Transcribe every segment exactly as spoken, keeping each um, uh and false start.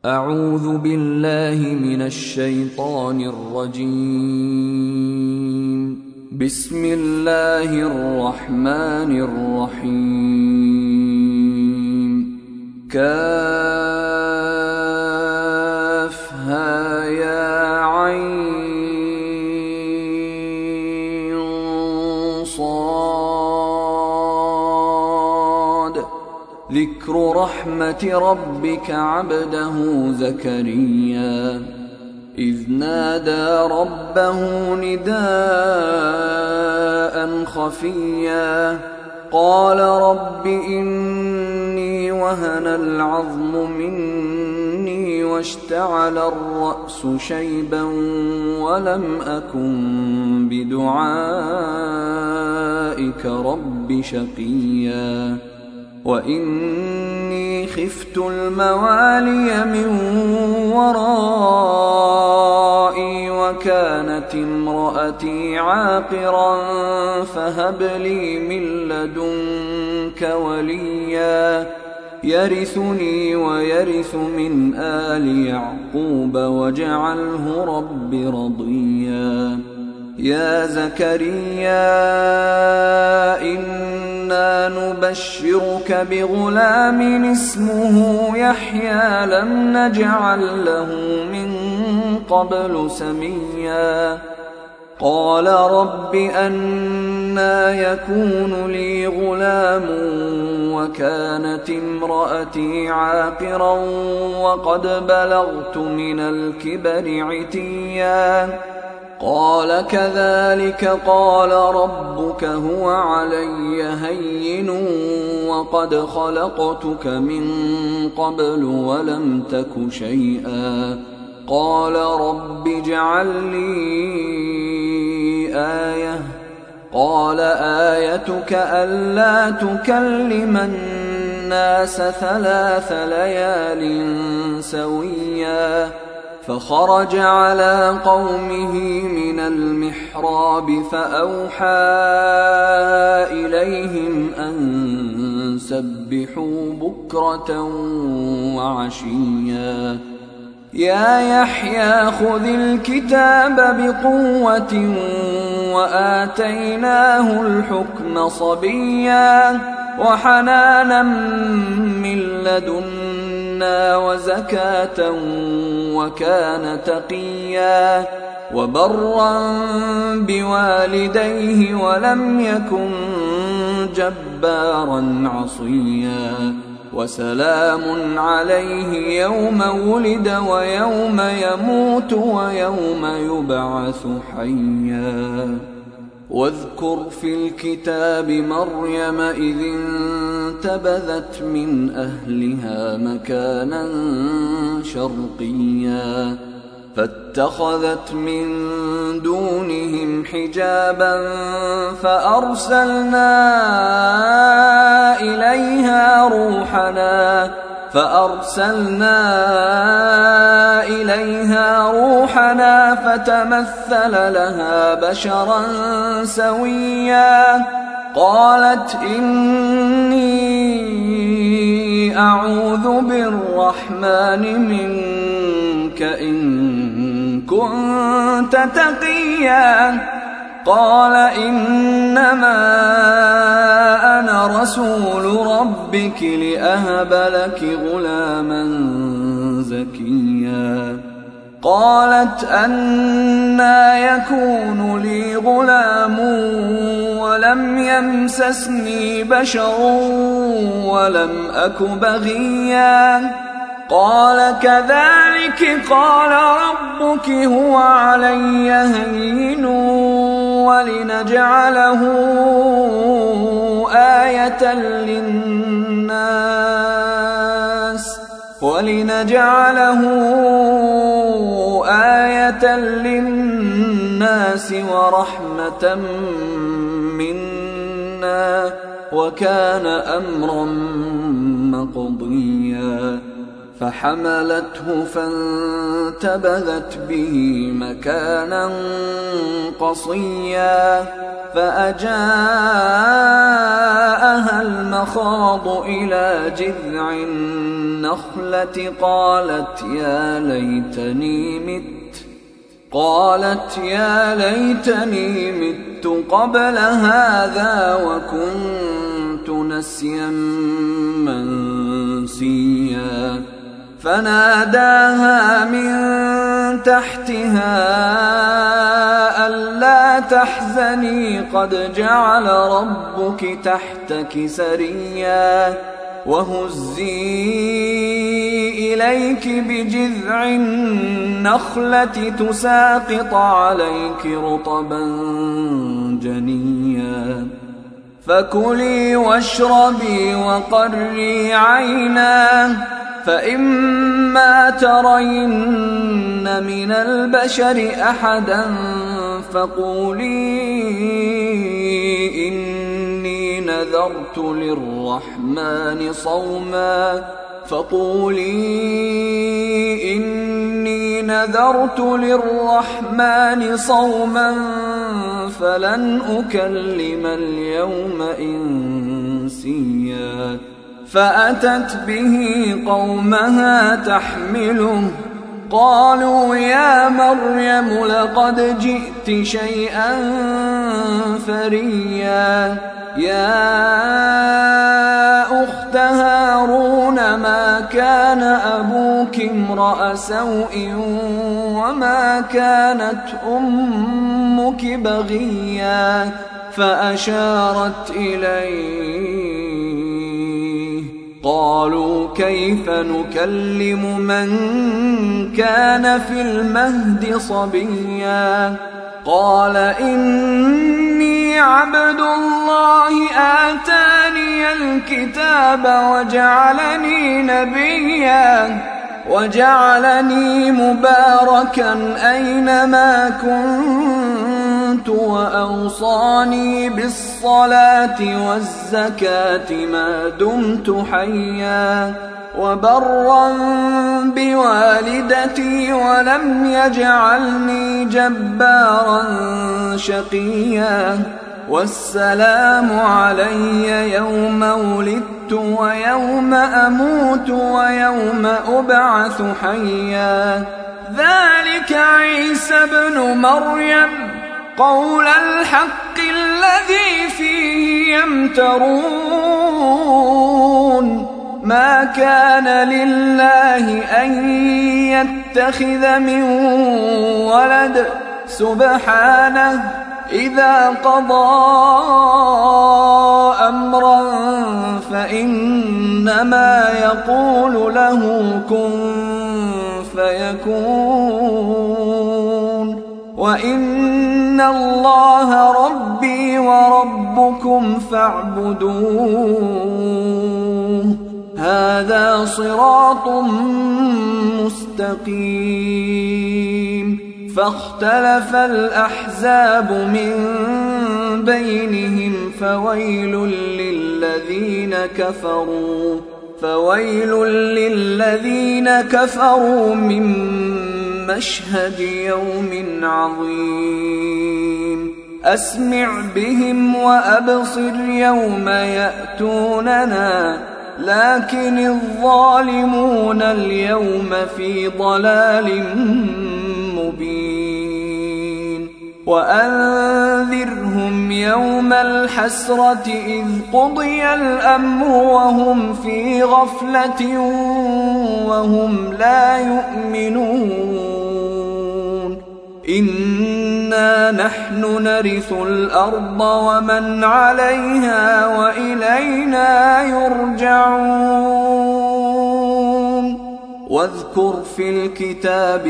أعوذ بالله من الشيطان الرجيم. بسم الله الرحمن الرحيم. كافها يا عين صاد. ذكر رحمة ربك عبده زكريا إذ نادى ربه نداء خفيا قال رب إني وهن العظم مني واشتعل الرأس شيبا ولم أكن بدعائك رب شقيا وإني خفت الموالي من ورائي وكانت امرأتي عاقرا فهب لي من لدنك وليا يرثني ويرث من آل يعقوب واجعله رب رضيا. يا زكريا إنا نبشرك بغلام اسمه يحيى لم نجعل له من قبل سميا. قال رب أنى يكون لي غلام وكانت امرأتي عاقرا وقد بلغت من الكبر عتيا. قال كذلك قال ربك هو علي هين وقد خلقتك من قبل ولم تك شيئا. قال رب اجعل لي آية. قال آيتك ألا تكلم الناس ثلاث ليال سويا. فخرج على قومه من المحراب فأوحى إليهم أن سبحوا بكرة وعشيا. يا يحيى خذ الكتاب بقوة وآتيناه الحكم صبيا وحنانا من لدنا وزكاة وكان تقيا وبرا بوالديه ولم يكن جبارا عصيا. وسلام عليه يوم ولد ويوم يموت ويوم يبعث حيا. واذكر في الكتاب مريم إذ انتبذت من أهلها مكانا شرقيا فاتخذت من دونهم حجابا فأرسلنا إليها روحنا فأرسلنا إليها روحنا فتمثل لها بشرا سويا. قالت إني أعوذ بالرحمن منك إن كنت تقيا. قال إنما أنا رسول ربك لأهب لك غلاما زكيا. قالت أنى يكون لي غلام ولم يمسسني بشر ولم أك بغيا. قال كذلك قال ربك هو علي هين ولنجعله آية للناس ولنجعله آية للناس ورحمة منا وكان أمرا مقضيا. فحملته فانتبذت به مكانا قصيا فأجاءها المخاض إلى جذع النخلة قالت يا ليتني مت قالت يا ليتني مت قبل هذا وكنت نسيا منسيا فناداها من تحتها ألا تحزني قد جعل ربك تحتك سريا وهزي إليك بجذع النخلة تساقط عليك رطبا جنيا فكلي واشربي وقري عينا فإما ترين من البشر أحدا فقولي إني نذرت للرحمن صوما فقولي إني نذرت للرحمن صوما فلن أكلم اليوم إنسيا فأتت به قومها تحمله قالوا يا مريم لقد جئت شيئا فريا يا أخت هارون ما كان أبوك امرأ سوء وما كانت أمك بغيا فأشارت إليه قالوا كيف نكلم من كان في المهد صبيا قال إني عبد الله آتاني الكتاب وجعلني نبيا وجعلني مباركا أينما كنت وأوصاني بالصلاة والزكاة ما دمت حيا وبرا بوالدتي ولم يجعلني جبارا شقيا والسلام علي يوم ولدت ويوم أموت ويوم أبعث حيا ذلك عيسى ابن مريم قول الحق الذي فيه يمترون ما كان لله أن يتخذ من ولد سبحانه إذا قضى أمرا فإنما يقول له كن فيكون وإن الله ربي وربكم فاعبدوه هذا صراط مستقيم فاختلف الأحزاب من بينهم فويل للذين كفروا فويل للذين كفروا من مشهد يوم عظيم أسمع بهم وأبصر يوم يأتوننا لكن الظالمون اليوم في ضلال مبين وأنذرهم يوم الحسرة إذ قضي الأمر وهم في غفلة وهم لا يؤمنون إنا نحن نرث الأرض ومن عليها وإلينا يرجعون واذكر في الكتاب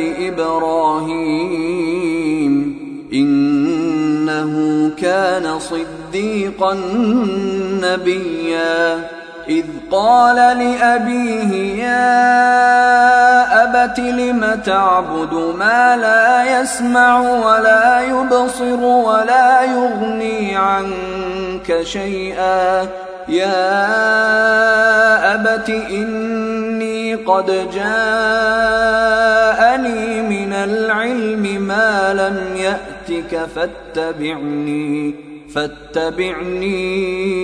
إبراهيم إنه كان صديقا نبيا إذ قال لأبيه يا أبت لم تعبد ما لا يسمع ولا يبصر ولا يغني عنك شيئا يا أبت إني قد جاءني من العلم ما لم يأتك فاتبعني فاتبعني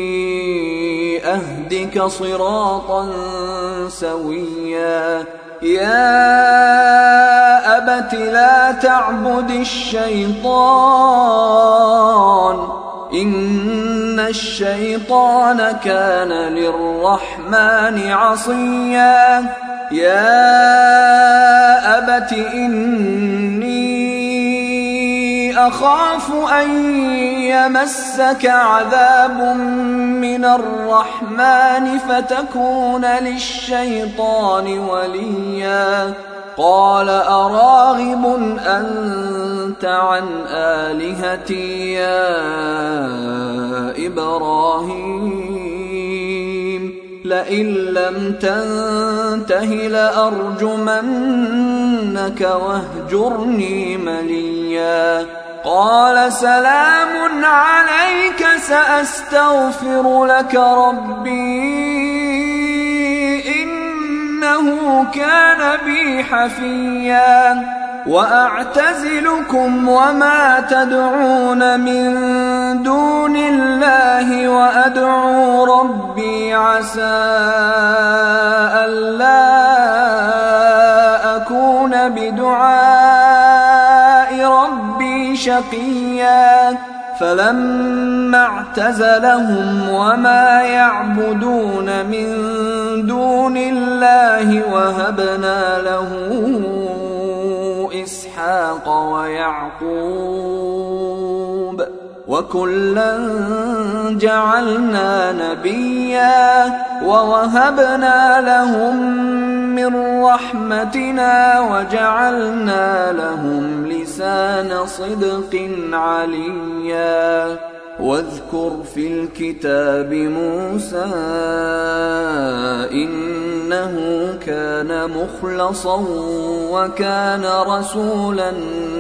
أهدك صراطا سويا يا أبت لا تعبد الشيطان إن الشيطان كان للرحمن عصيا يا أبت إني أخاف أن يمسك عذاب من الرحمن فتكون للشيطان وليا قال أراغب أنت عن آلهتي يا إبراهيم لئن لم تنته لأرجمنك واهجرني مليا قال سلام عليك سأستغفر لك ربي إنه كان بي حفيا وأعتزلكم وما تدعون من دون الله وأدعو ربي عسى ألا أكون بدعاء ربي شقيا فلما اعتزلهم وما يعبدون من دون الله وهبنا له إسحاق ويعقوب وكلا جعلنا نبيا ووهبنا لهم من رحمتنا وجعلنا لهم لسان صدق عليا واذكر في الكتاب موسى إنه كان مخلصا وكان رسولا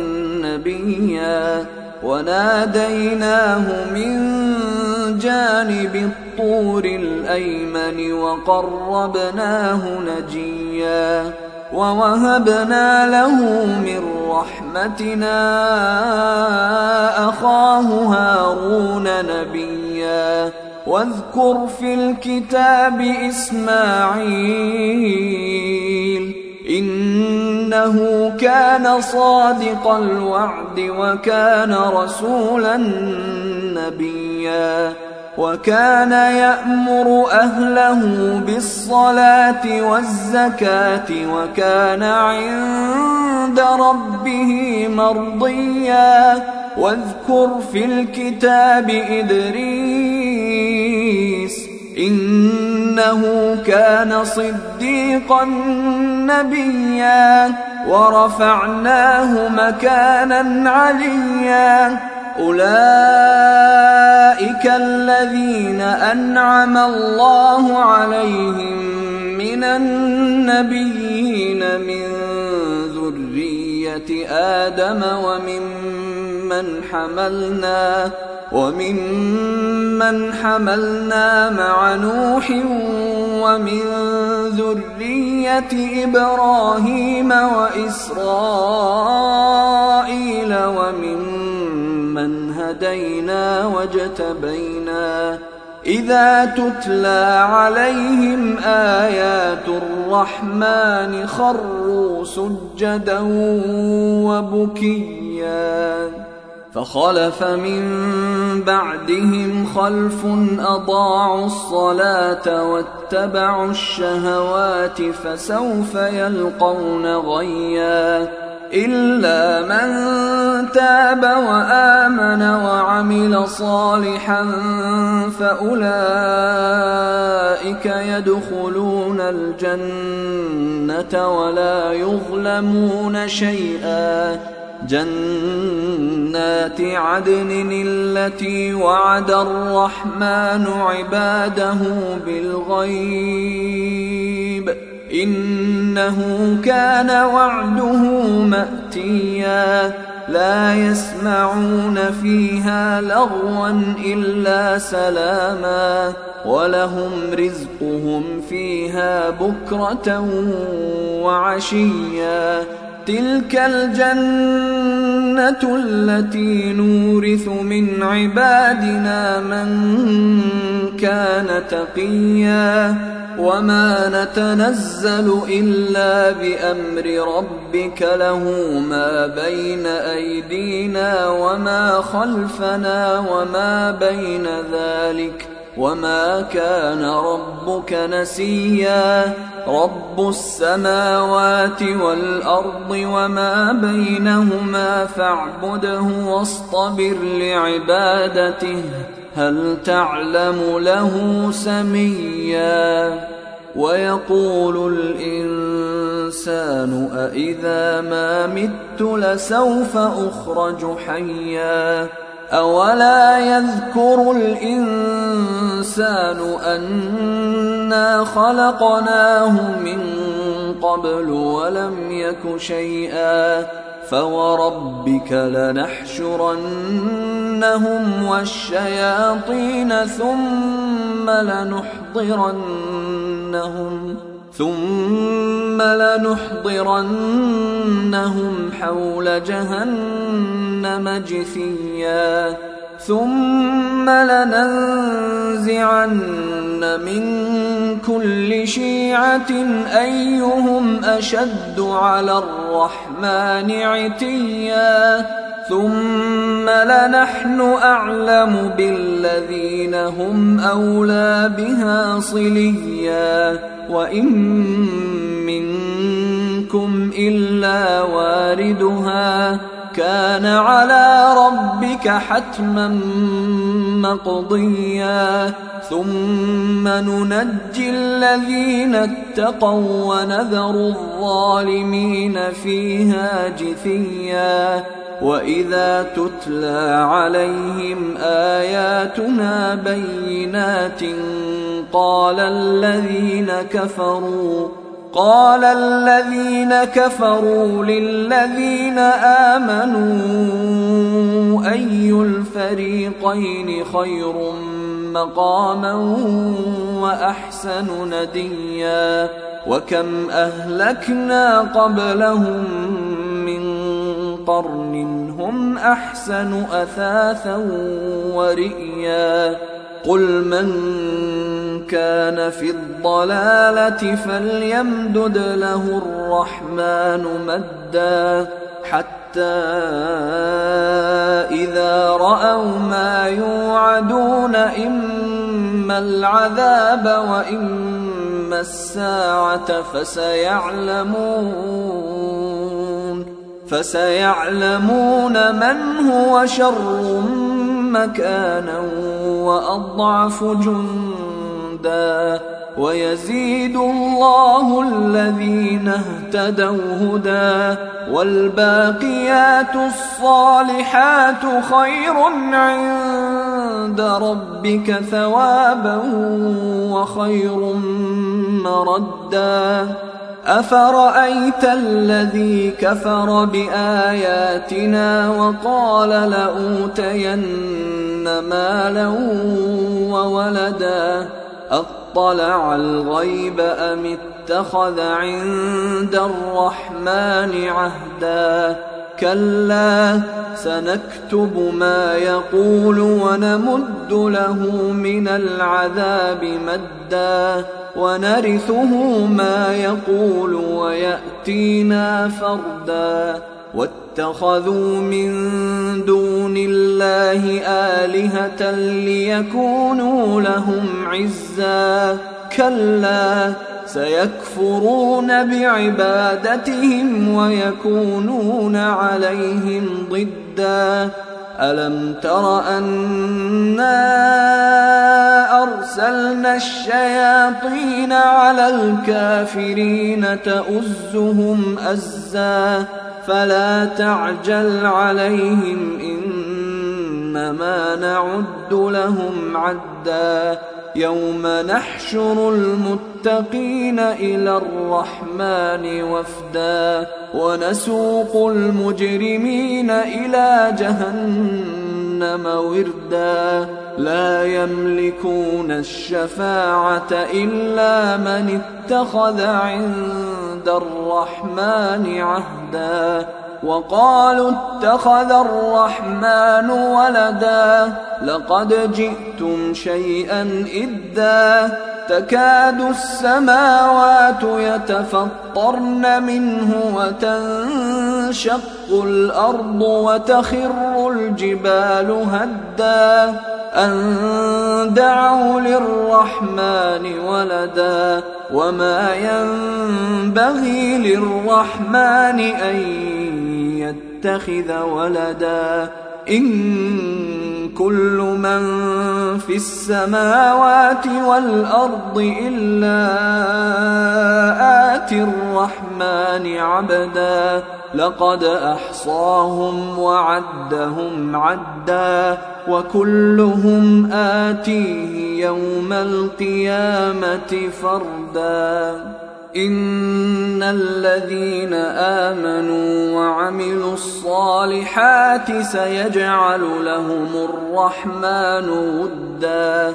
نبيا وناديناه من جانب الطور الأيمن وقربناه نجيا ووهبنا له من رحمتنا أخاه هارون نبيا واذكر في الكتاب إسماعيل إنه كان صادق الوعد وكان رسولا نبيا وكان يأمر أهله بالصلاة والزكاة وكان عند ربه مرضيا واذكر في الكتاب إدريس إنه كان صديقا نبيا ورفعناه مكانا عليا أولئك الذين أنعم الله عليهم من النبيين من ذرية آدم وممن حملنا وممن حملنا مع نوح ومن ذرية إبراهيم وإسرائيل وممن هدينا واجتبينا إذا تتلى عليهم آيات الرحمن خروا سجدا وبكيا فخلف من بعدهم خلف أضاعوا الصلاة واتبعوا الشهوات فسوف يلقون غيا إلا من تاب وآمن وعمل صالحا فأولئك يدخلون الجنة ولا يظلمون شيئا جنات عدن التي وعد الرحمن عباده بالغيب إنه كان وعده مأتيا لا يسمعون فيها لغوا إلا سلاما ولهم رزقهم فيها بكرة وعشيا تلك الجنة التي نورث من عبادنا من كان تقيا وما نتنزل إلا بأمر ربك له ما بين أيدينا وما خلفنا وما بين ذلك وما كان ربك نسيا رب السماوات والأرض وما بينهما فاعبده واصطبر لعبادته هل تعلم له سميا ويقول الإنسان أإذا ما مت لسوف أخرج حيا أولا يذكر الإنسان أنا خلقناه من قبل ولم يك شيئا فوربك لنحشرنهم والشياطين ثم لنحضرنهم ثم لنحضرنهم حول جهنم جثيا ثم لننزعن من كل شيعة أيهم أشد على الرحمن عتيا ثم لنحن أعلم بالذين هم أولى بها صليا وإن منكم إلا واردها كان على ربك حتما مقضيا ثم ننجي الذين اتقوا ونذر الظالمين فيها جثيا وإذا تتلى عليهم آياتنا بينات قال الذين كفروا قال الذين كفروا للذين آمنوا أي الفريقين خير مقاما وأحسن نديا وكم أهلكنا قبلهم من قرن هم أحسن أثاثا ورئيا قل من كان في الضلالة فليمدد له الرحمن مدا حتى إذا رأوا ما يوعدون إما العذاب وإما الساعة فسيعلمون فسيعلمون من هو شر مكانا وأضعف جندا ويزيد الله الذين اهتدوا هدى والباقيات الصالحات خير عند ربك ثوابا وخير مردا أفرأيت الذي كفر بآياتنا وقال لأوتين مالا وولدا أطلع الغيب أم اتخذ عند الرحمن عهدا كلا سنكتب ما يقول ونمد له من العذاب مدا ونرثه ما يقول ويأتينا فردا واتخذوا من دون الله آلهة ليكونوا لهم عزا كلا سيكفرون بعبادتهم ويكونون عليهم ضدا ألم تر أنا أرسلنا الشياطين على الكافرين تؤزهم أزا فلا تعجل عليهم إنما نعد لهم عدا يوم نحشر المتقين إلى الرحمن وفدا ونسوق المجرمين إلى جهنم وردا لا يملكون الشفاعة إلا من اتخذ عند الرحمن عهدا وقالوا اتخذ الرحمن ولدا لقد جئتم شيئا إدا تكاد السماوات يتفطرن منه وتنشق الأرض وتخر الجبال هدا أن دعوا للرحمن ولدا وما ينبغي للرحمن أن يتخذ ولدا إن كل من في السماوات والأرض إلا آتي الرحمن عبدا لقد أحصاهم وعدهم عدا وكلهم آتيه يوم القيامة فردا إن الذين آمنوا وعملوا الصالحات سيجعل لهم الرحمن ودا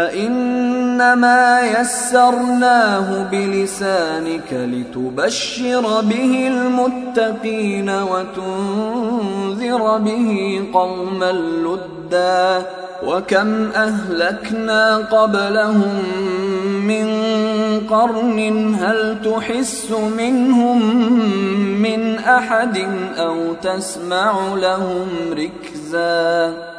فإنما يسرناه بلسانك لتبشر به المتقين وتنذر به قوما لدا وكم أهلكنا قبلهم من قرن هل تحس منهم من أحد أو تسمع لهم ركزا